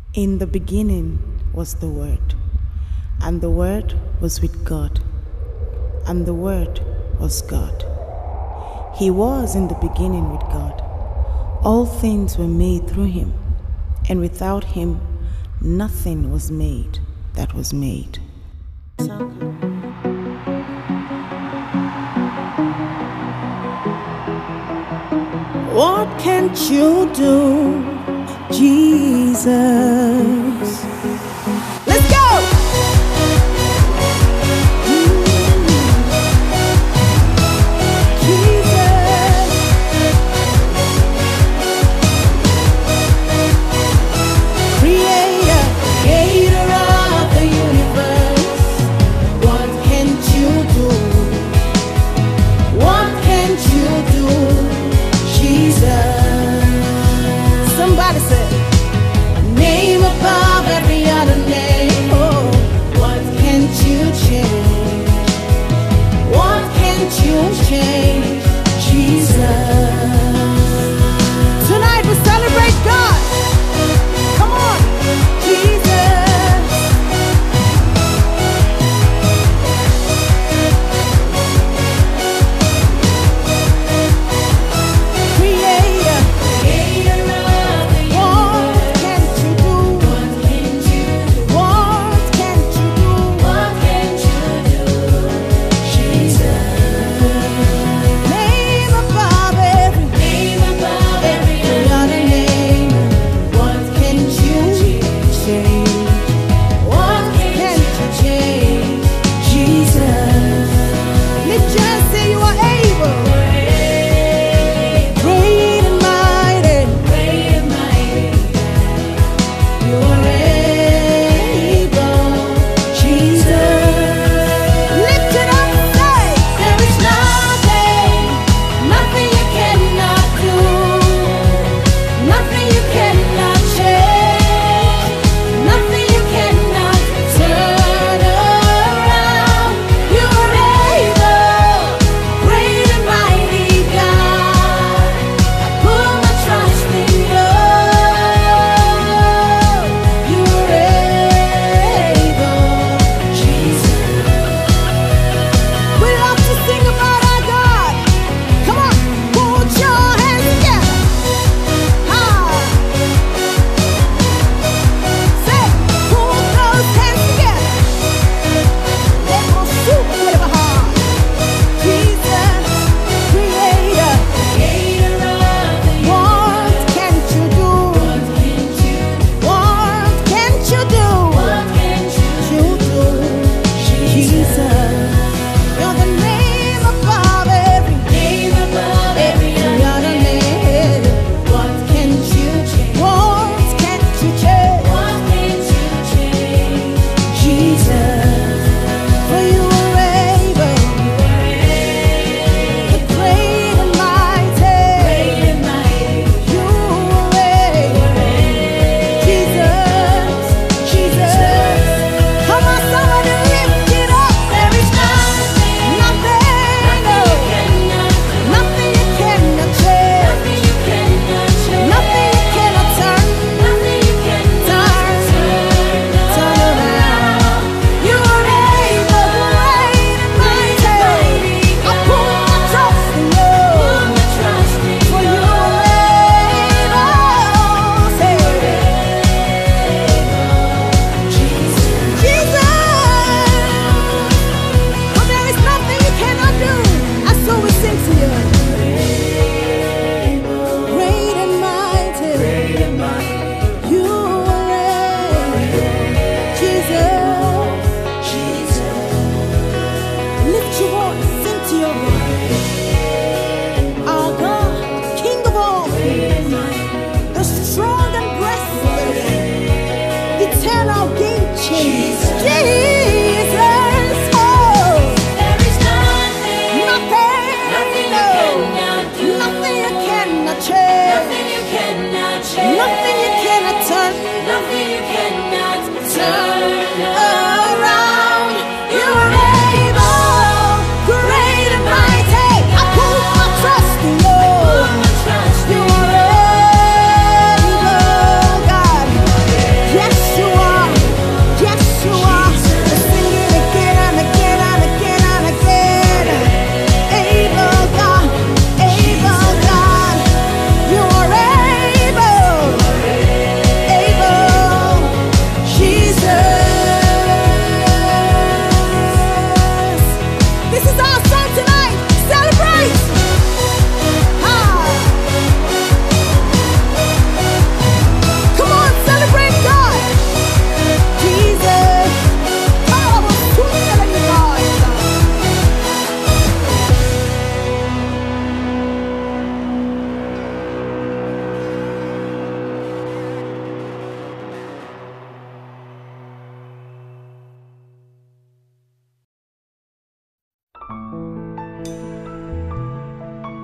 In the beginning was the Word, and the Word was with God, and the Word was God. He was in the beginning with God. All things were made through him, and without him nothing was made that was made. What can't you do, Jesus? Let's go! Jesus. Creator of the universe. What can't you do? What can't you do, Jesus? Somebody say, name above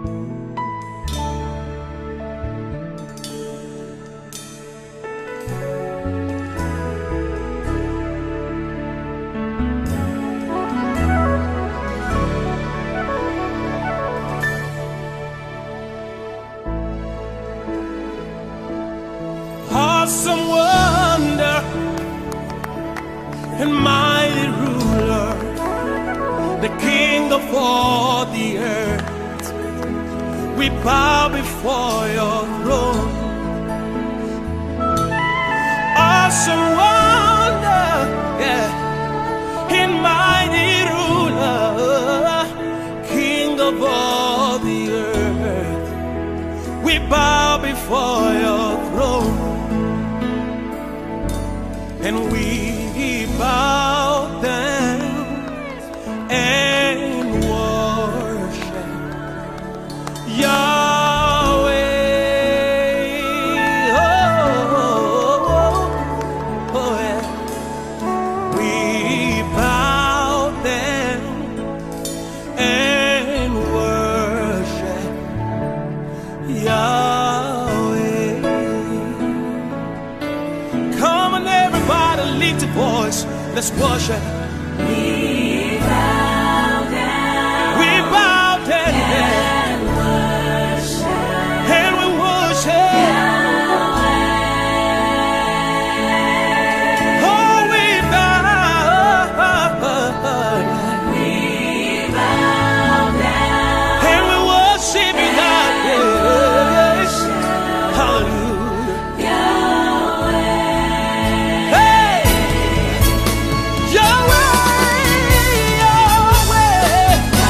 Awesome wonder and mighty ruler, the King of all the earth, we bow before your throne. Awesome wonder, yeah, and mighty ruler, King of all the earth, we bow before your throne. And we bow down and worship Yahweh. Oh, yeah. We bow down and worship Yahweh. Come on, everybody, lift your voice. Let's worship. We bow down. We bow down And worship. and we worship. Yahweh. Oh, we bow. We bow down. And we worship you, God. Yes. Hallelujah. Yahweh. Hey! Yahweh! Yahweh!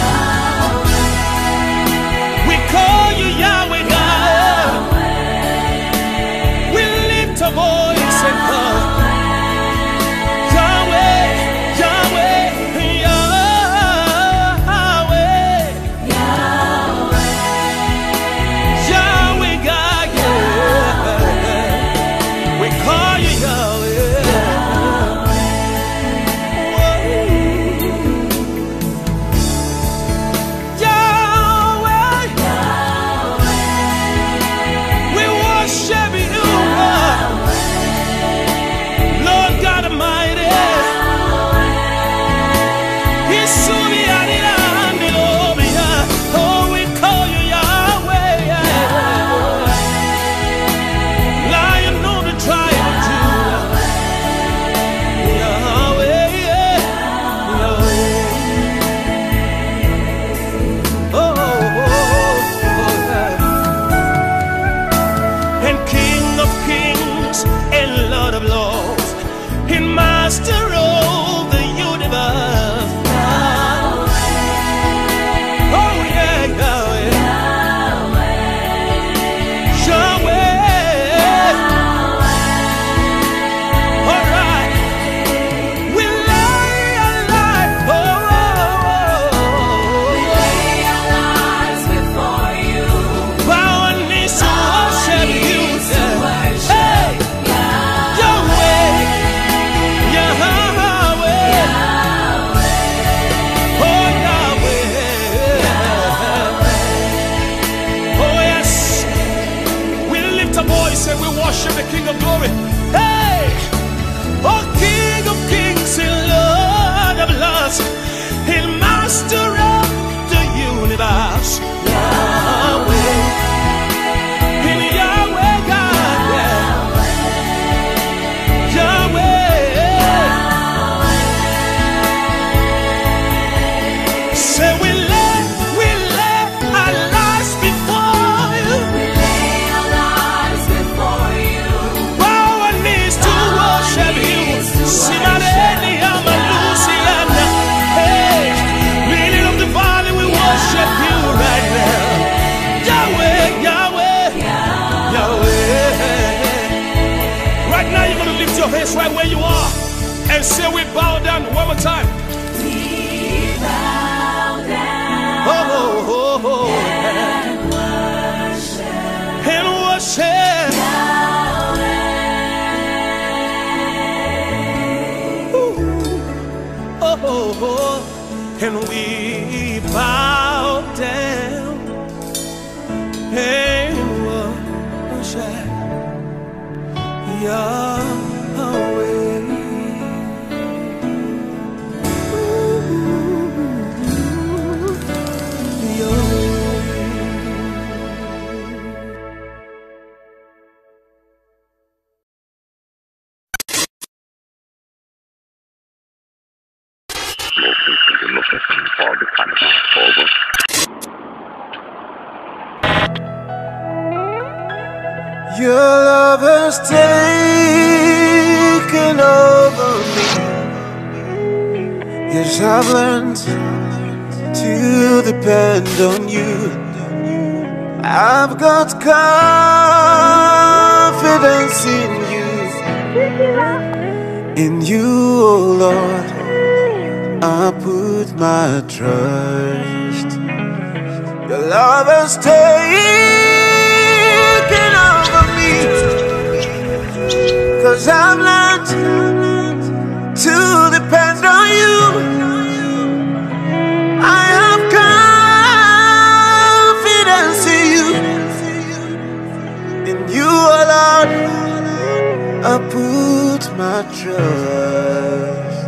We call you Yahweh, God. We lift our voice and call Yahweh, Yahweh, Yahweh, Yahweh, God, yeah. We call you Yahweh. Yahweh, we worship you, God. Lord God Almighty. Oh, we call you Yahweh, Lion of the tribe of Judah. Yahweh, Yahweh. Oh, and King of kings and Lord of lords, and Master of the universe. Oh yeah, Yahweh, Yahweh. All right, we lay our life. Lay our lives before you. Bow our knees to worship you. Worship Hey, Yahweh, Yahweh. Oh Yahweh. Oh yes, we lift a voice and we worship the King of Glory. Hey, oh King of Kings and Lord of Lords, and Master of the universe. Yahweh, and Yahweh God, yeah. Yahweh. Say we lay our lives before you. We lay our lives before you. Bow Hey, worship Yahweh. Your love has taken over me. Yes, I've learned to depend on you. I've got confidence in you. In you, oh Lord, I put my trust. Your love has taken over me, 'cause I've learned to depend on you. I have confidence in you. In you, oh Lord, I put my trust.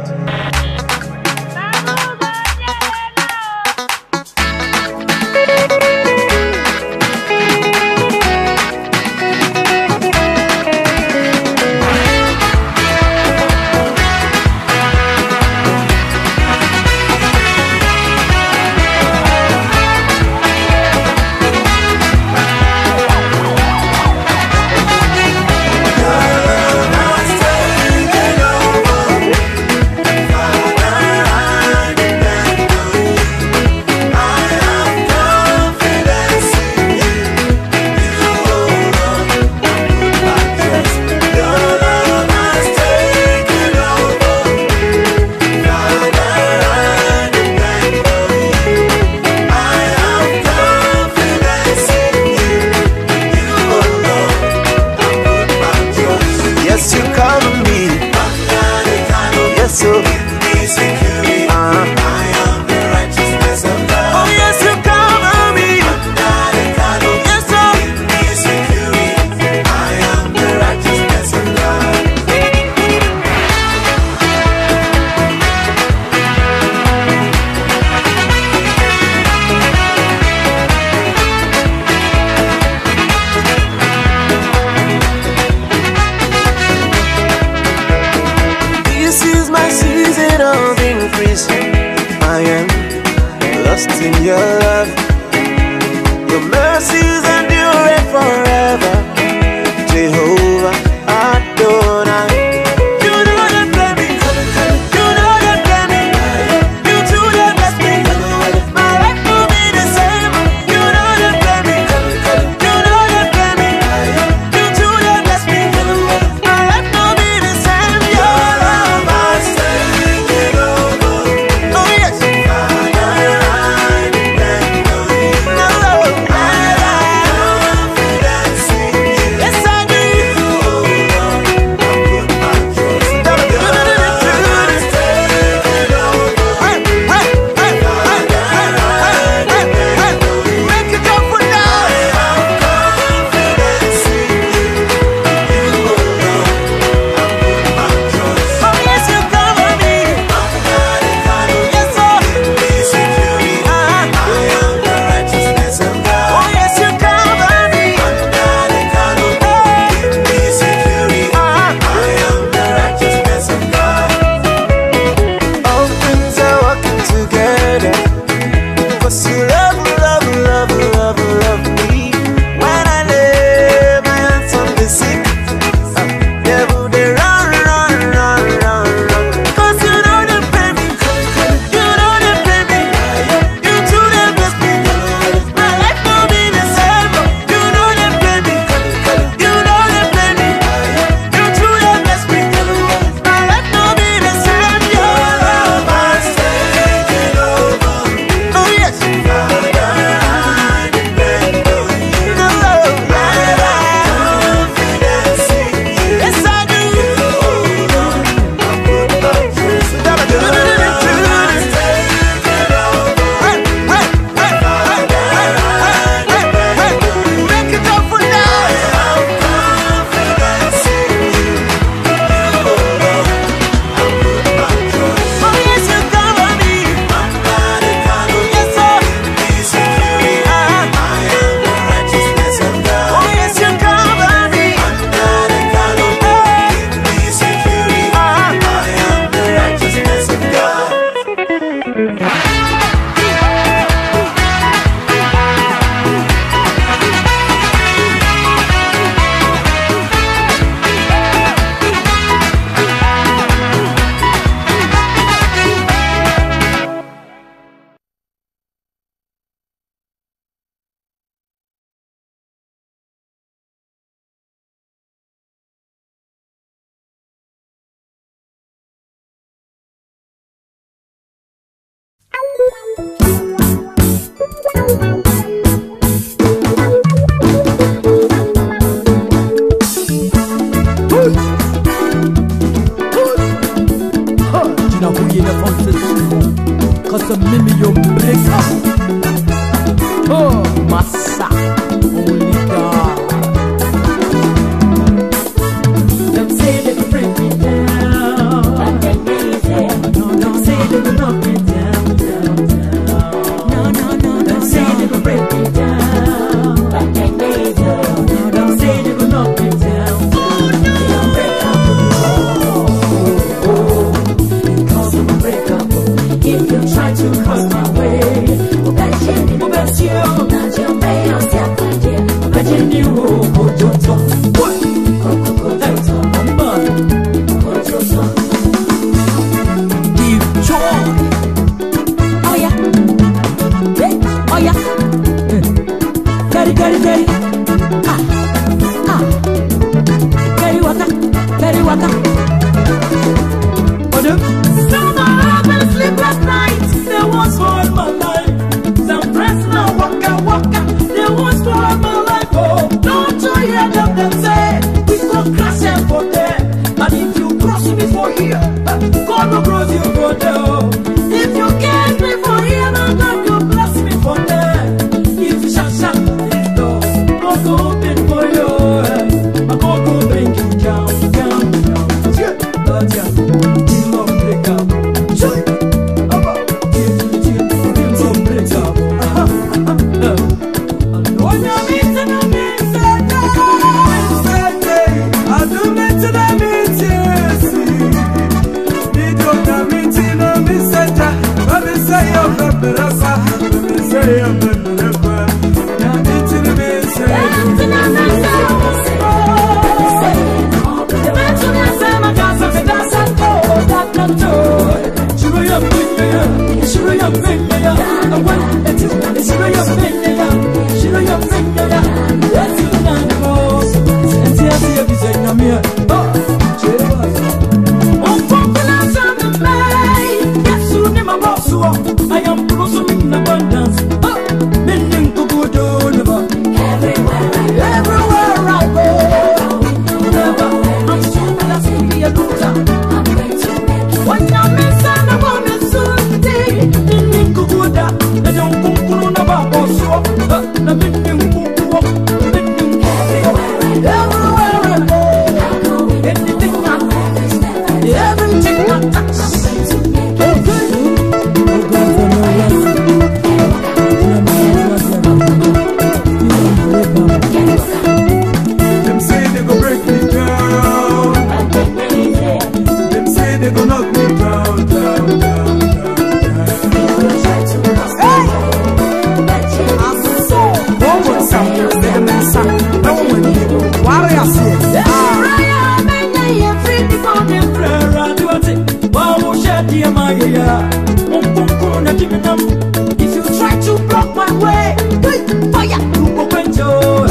If you try to block my way, fire, you go quench your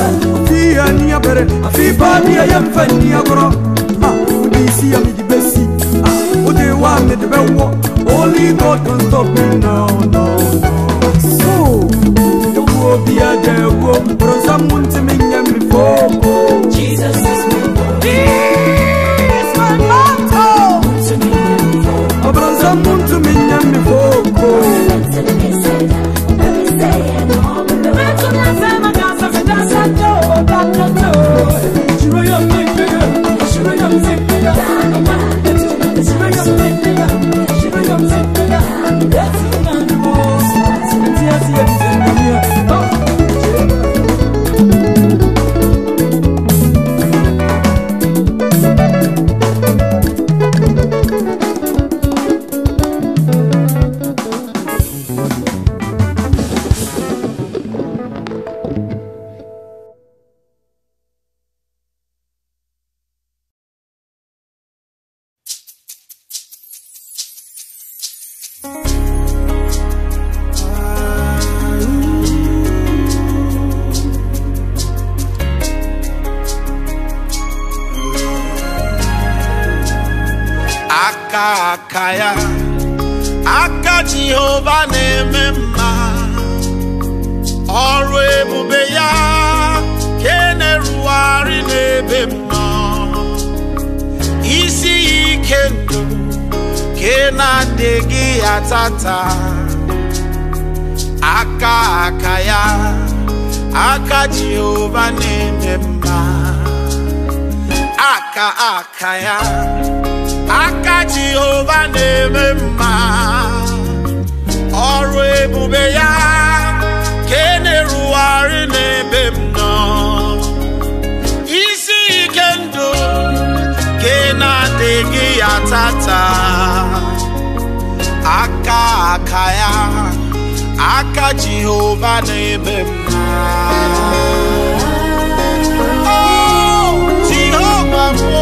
I feel bad, I am funny. See, I'm the best. What they want, the best. Only God can stop me now. So, the war be a devil, for someone to make them before. Jesus is my Lord. He is my motto. For someone to make them before. Aka Jehovah nemema ọrụ ebube ya ke na-erugharị n'ebe m nọ isi ike ndụ ke na-adịghị atata aka ya aka Jehova na-eme mma aka ya aka Jehova na-eme mma ọrụ ebube ya ke na-erugharị n'ebe m nọ isi ike ndụ ke na-adịghị atata aka ya aka Jehova na-eme mma oh Jehova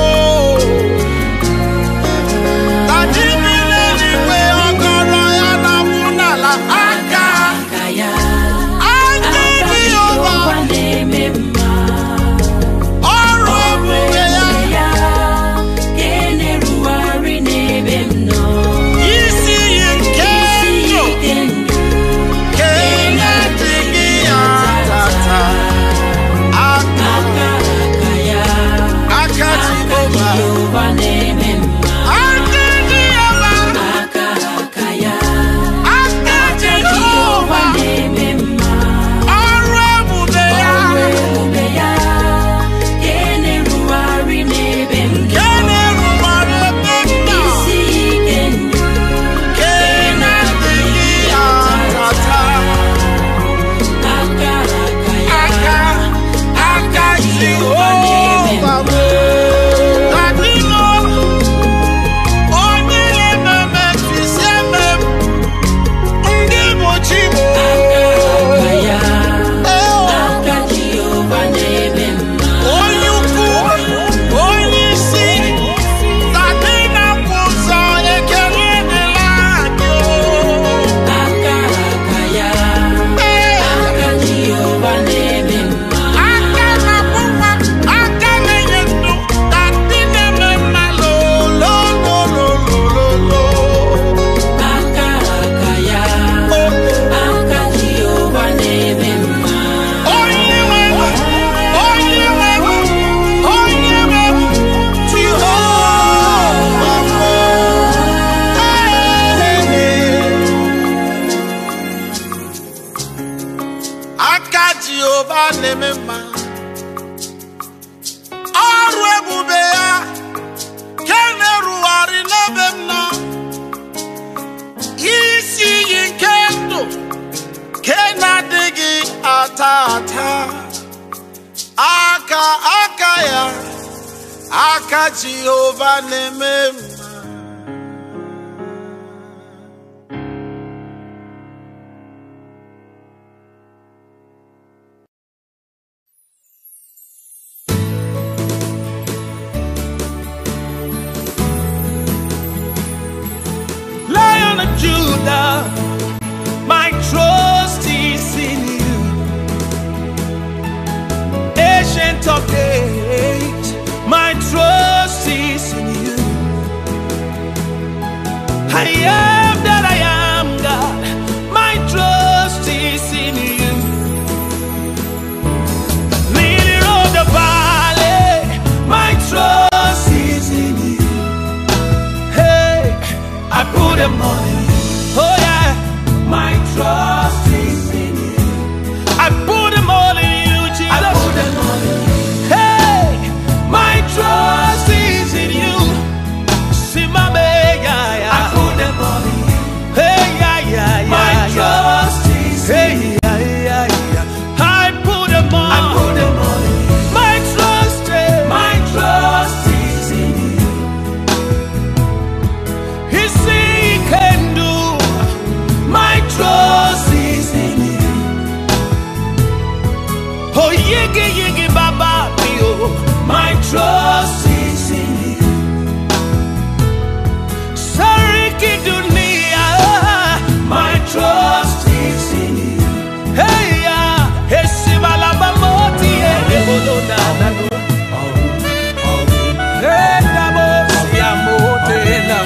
aka ya aka Jehova na-eme mma Lion of Judah, my trust is in you. Ancient of days, my trust is in you. I am that I am, God, my trust is in you. Lily of the valley, my trust is in you. Hey, I put them on you. Oh yeah, my trust is in you. I put them all in you, Jesus. I put them all in you. Hey, my trust is in you. See my baby, I put them all in you. Hey, yeah. My trust is in you. I put them all. I put them all in you. My trust is in you. He see he can do. My trust is in you. Oh, yigi baba, my trust is in you. Sariki dunia, my trust is in you. Hey ya, esibala bamoti ebolona nanu. Hey dabo siya motena.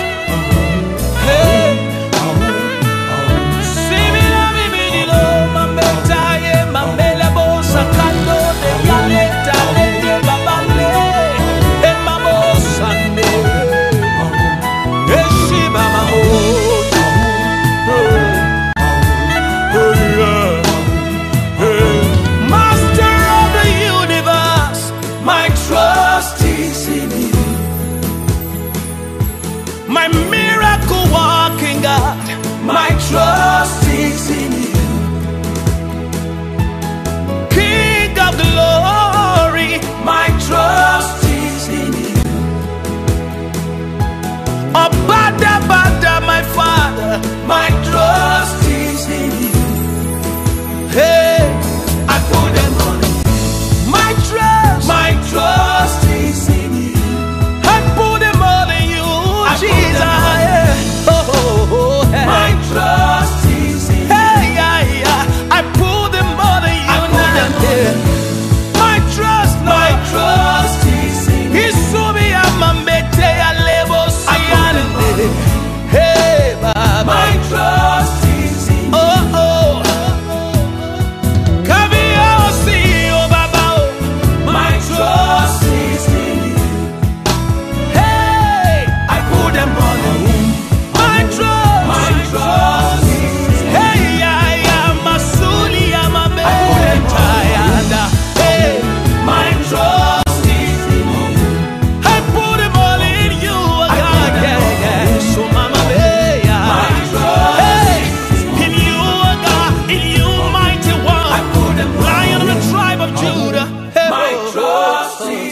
Hey. Simila bibilo mambeta ye mama.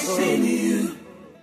in you.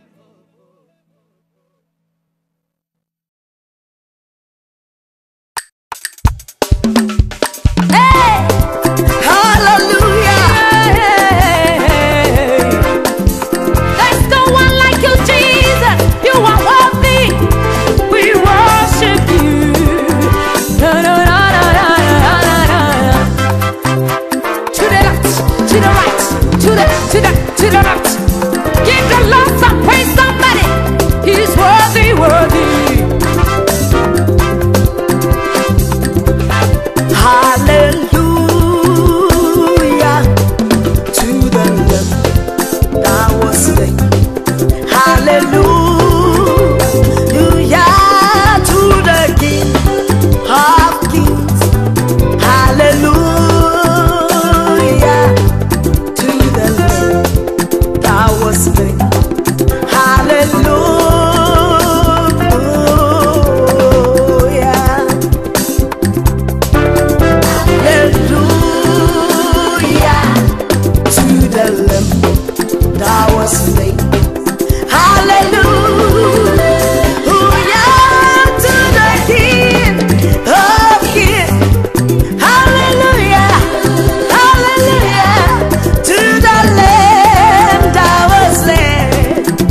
To the left, give the Lord some praise, somebody. He's worthy, worthy. Hallelujah to the Lamb that was slain. Hallelujah to the King of Kings. Hallelujah to the Lamb that was slain. Hallelujah. Hallelujah to the Lamb that was slain. Hallelujah to the King of Kings. Hallelujah. Hallelujah to the Lamb that was slain.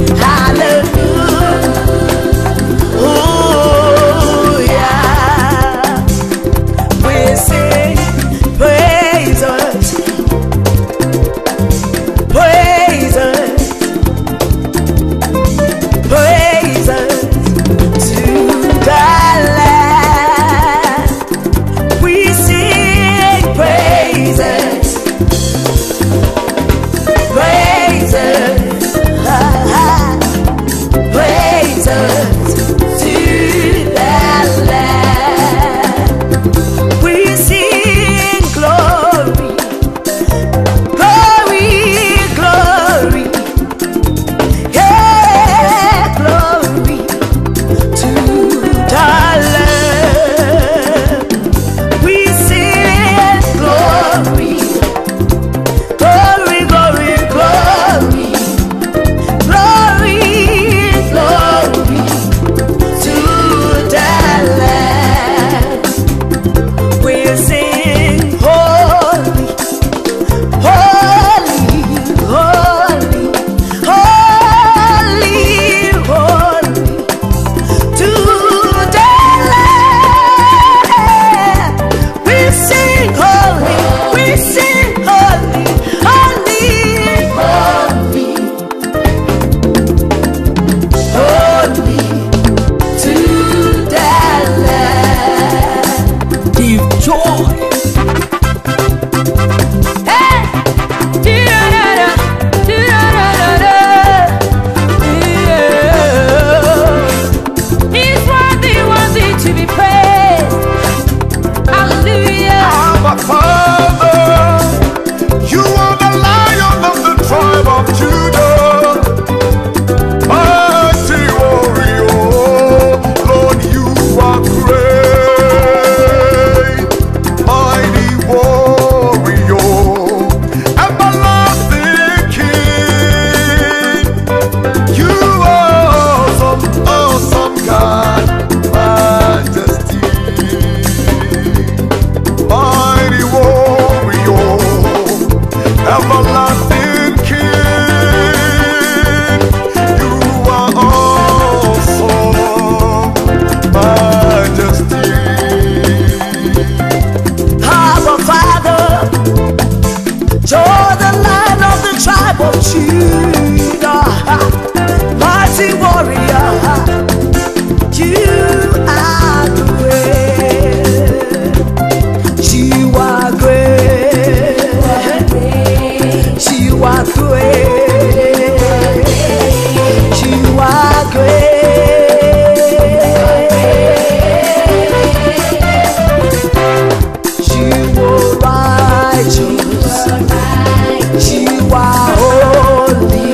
Hallelujah. We sing praises, praises, praises to the Lamb. We sing praises, praises, praises to the Lamb. We sing glory, glory, glory, yeah, glory to the Lamb. We sing glory, glory, glory, glory, glory, glory to the Lamb. We sing holy, holy, holy, holy, holy to the Lamb. We sing holy, we sing holy, holy, holy, holy to the Lamb. Give joy. Hey! Do-da-da-da, do-da-da-da-da. Yeah. He's worthy, worthy to be praised. Hallelujah. Our Father, you are the Lion of the tribe of Judah, mighty warrior. Lord, you are great, mighty warrior, everlasting King. You are awesome, awesome God, majesty. Mighty warrior, everlasting King. You are awesome, majesty. Our Father, you're the Lion of the tribe of Judah, mighty warrior. You are great. You are great. You are great. You are great. You are righteous. You are holy.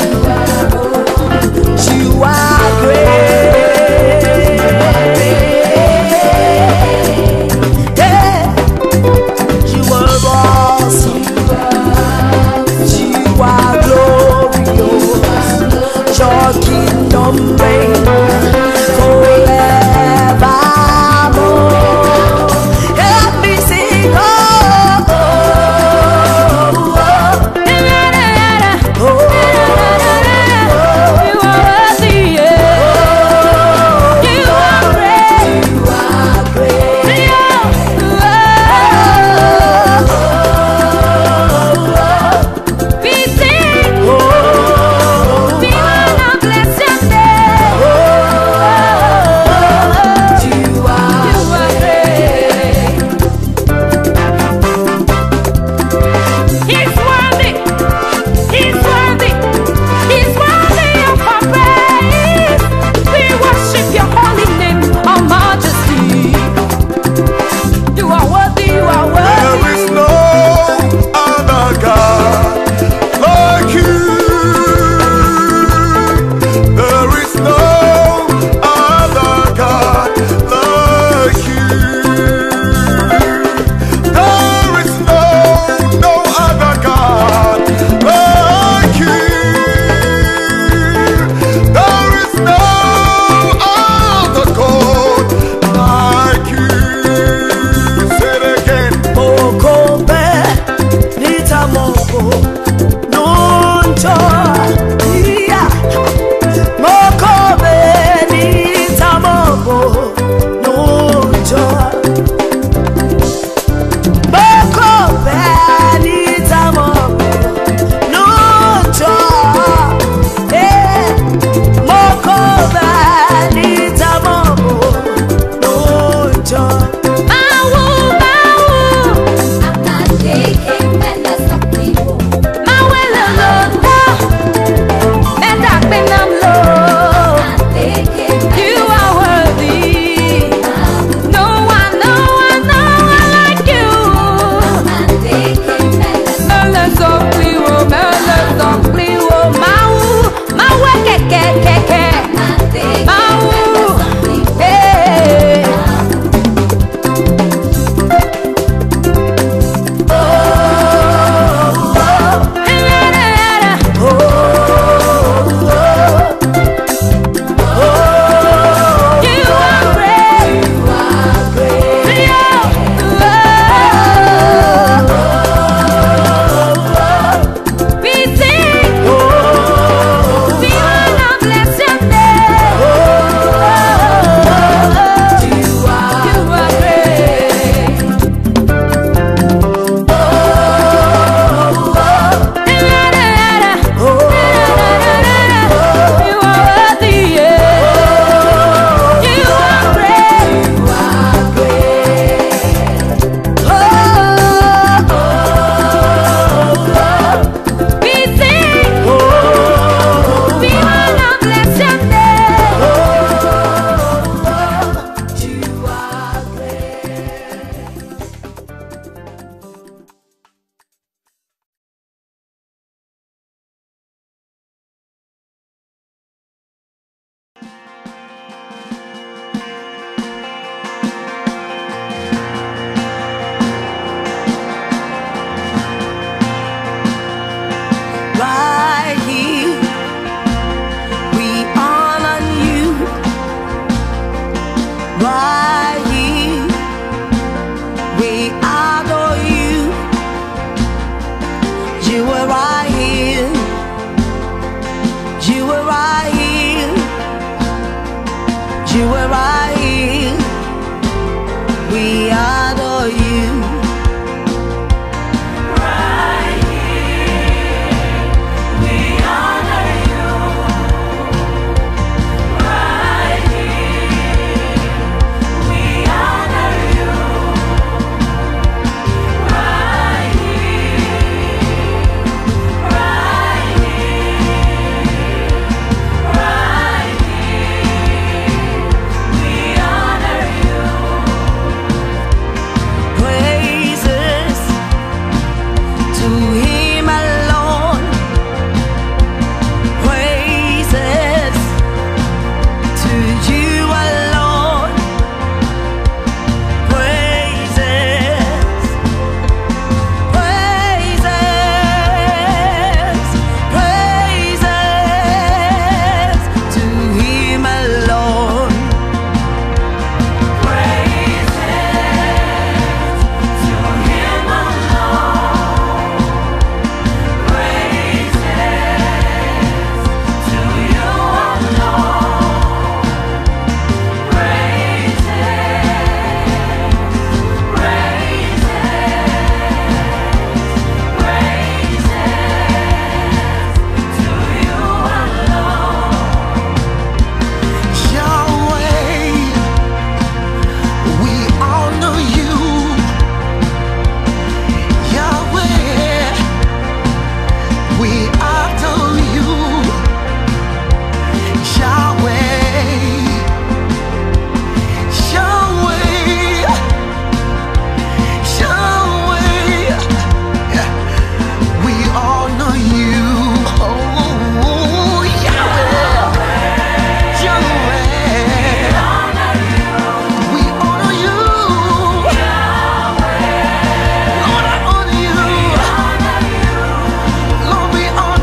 We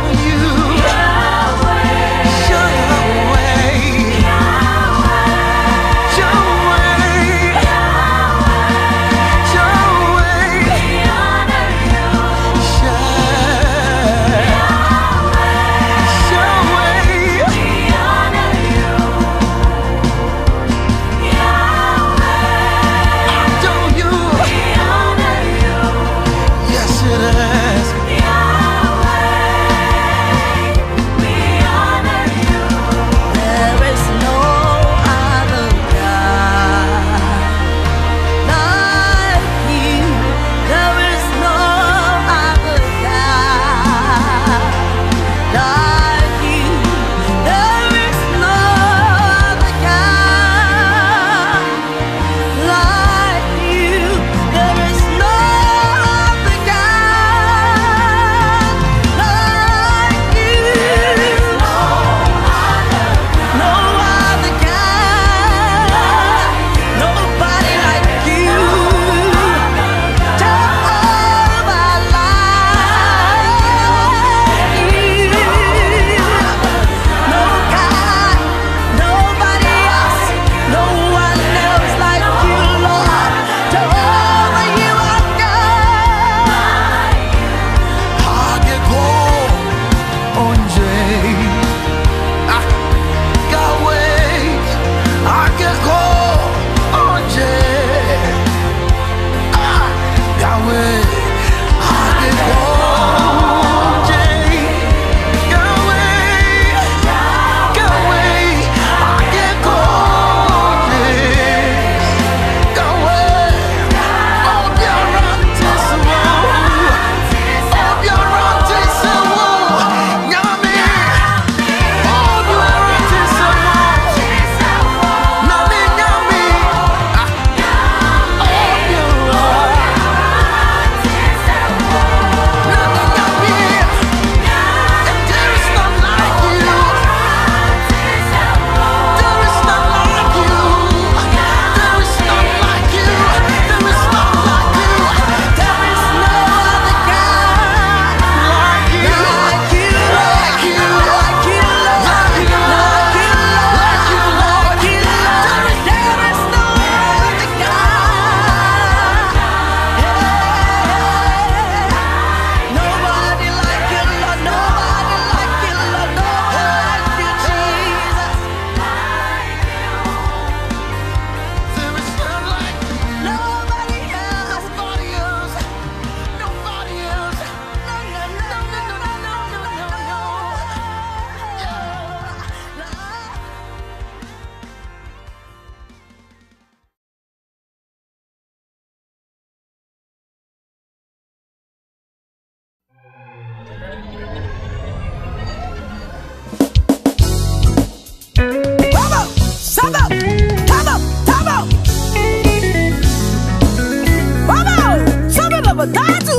Tatu.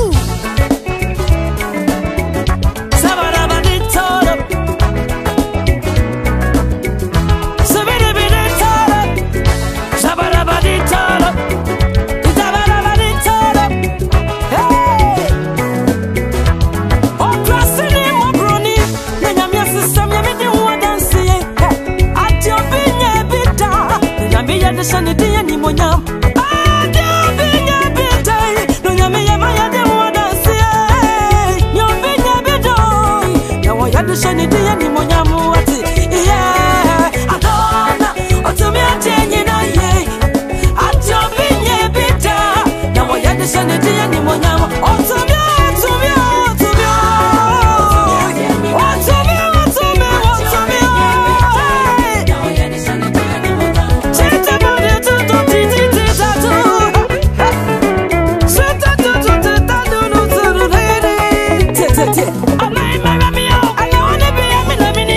Shani dia ni monyam adio binya bitai no nyame ya maya de wodanse nyobinya bidoi ya wo ya de shani dia ni monyam ati yeah adona otumi atenyi na ye adio binya bita ya wo ya de shani dia ni monyam otumi I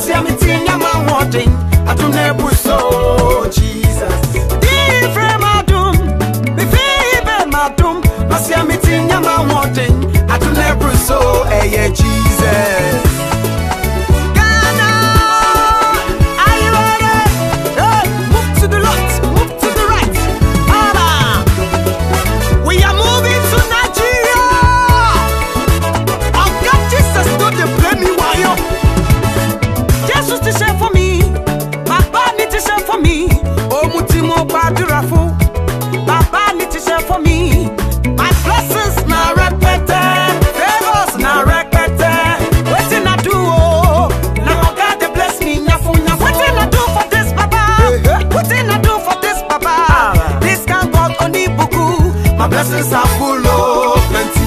Masia mitinya mahoden. Atune buso Jesus. Different madum. Bifibe madum. Masia mitinya mahoden. Atune buso eye Jesus. Ghana, are you ready? Hey, move to the left, move to the right. Mama, we are moving to Nigeria. Oh God, Jesus, don't they blame me, why you? Jesus to share for me, Papa need to share for me. Oh, Mutimo Badurafu, Papa need to share for me. My blessings now repeated, favors now repeated. Waiting I do, oh, now God they bless me, nyafu nyafu. Waiting I do for this, Papa. Waiting I do for this, Papa. This can God only buku. My blessings are full of plenty.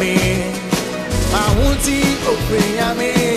yame. Mahunti okwe yame.